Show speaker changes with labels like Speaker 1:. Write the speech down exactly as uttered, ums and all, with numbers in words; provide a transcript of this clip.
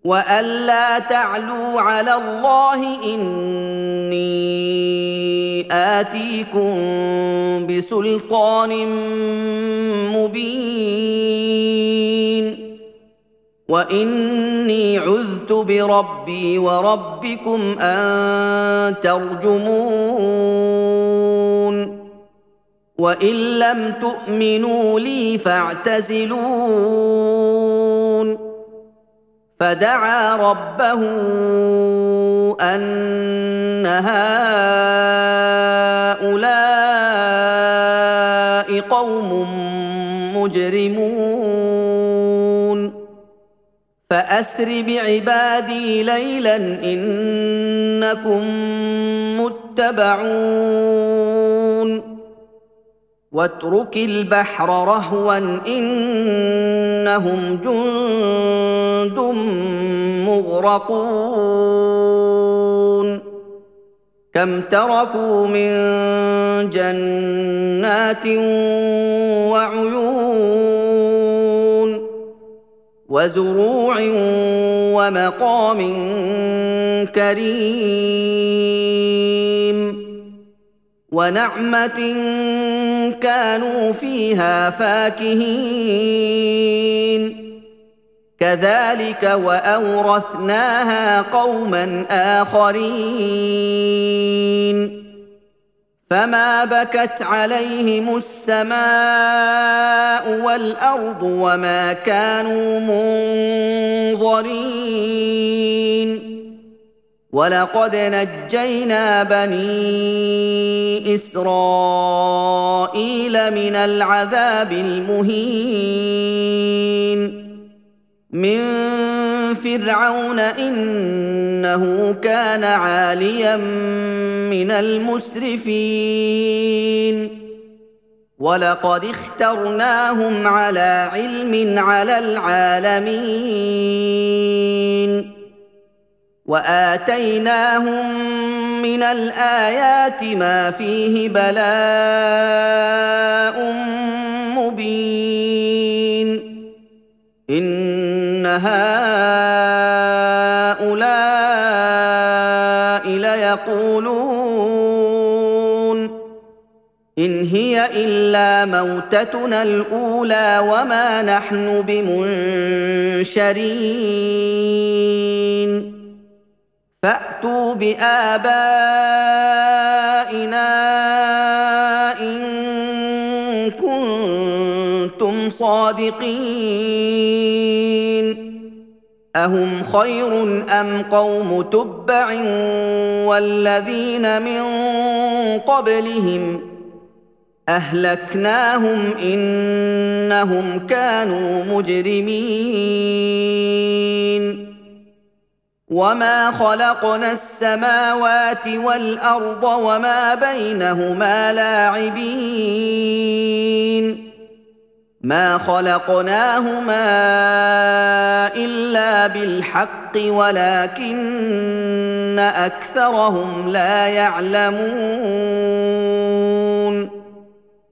Speaker 1: وألا تعلوا على الله إني آتيكم بسلطان مبين وإني عذت بربي وربكم أن ترجمون وإن لم تؤمنوا لي فاعتزلون فدعا ربه أن هؤلاء قوم مجرمون فأسر بعبادي ليلا إنكم متبعون واترك البحر رهوا إنهم جند مغرقون كم تركوا من جنات وعيون وزروع ومقام كريم ونعمة كانوا فيها فاكهين كذلك وأورثناها قوما آخرين فما بكت عليهم السماء والأرض وما كانوا منظرين ولقد نجينا بني إسرائيل من العذاب المهين من فرعون إنه كان عاليا من المسرفين ولقد اخترناهم على علم على العالمين وآتيناهم من الآيات ما فيه بلاء مبين إن هؤلاء ليقولون إن هي إلا موتتنا الأولى وما نحن بمنشرين فأتوا بآبائنا إن كنتم صادقين أهم خير أم قوم تبع والذين من قبلهم أهلكناهم إنهم كانوا مجرمين وما خلقنا السماوات والأرض وما بينهما لاعبين ما خلقناهما إلا بالحق ولكن أكثرهم لا يعلمون